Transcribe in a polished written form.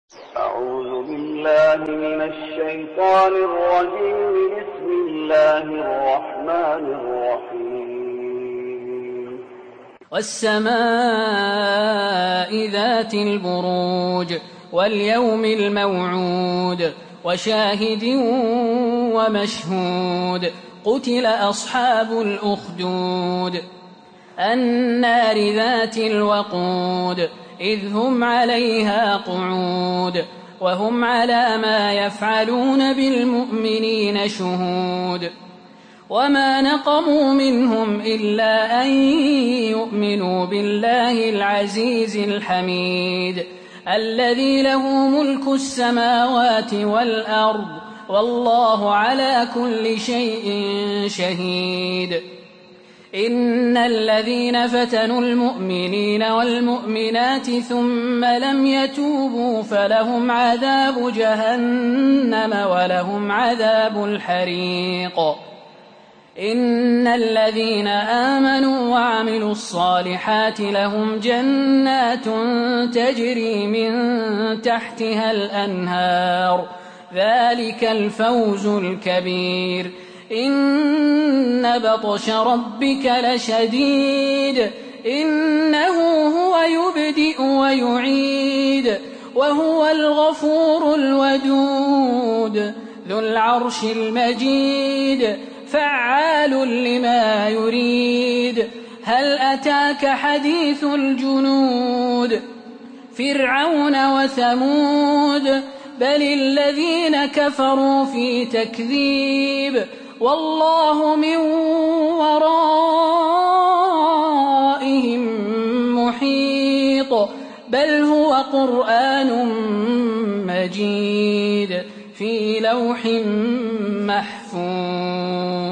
أعوذ بالله من الشيطان الرجيم. بسم الله الرحمن الرحيم. والسماء ذات البروج واليوم الموعود وشاهد ومشهود. قتل أصحاب الأخدود النار ذات الوقود إذ هم عليها قعود وهم على ما يفعلون بالمؤمنين شهود. وما نقموا منهم إلا أن يؤمنوا بالله العزيز الحميد الذي له ملك السماوات والأرض والله على كل شيء شهيد. إن الذين فتنوا المؤمنين والمؤمنات ثم لم يتوبوا فلهم عذاب جهنم ولهم عذاب الحريق. إن الذين آمنوا وعملوا الصالحات لهم جنات تجري من تحتها الأنهار ذلك الفوز الكبير. إن بطش ربك لشديد إنه هو يبدئ ويعيد وهو الغفور الودود ذو العرش المجيد فعال لما يريد. هل أتاك حديث الجنود فرعون وثمود بل الذين كفروا في تكذيب والله من ورائهم محيط. بل هو قرآن مجيد في لوح محفوظ.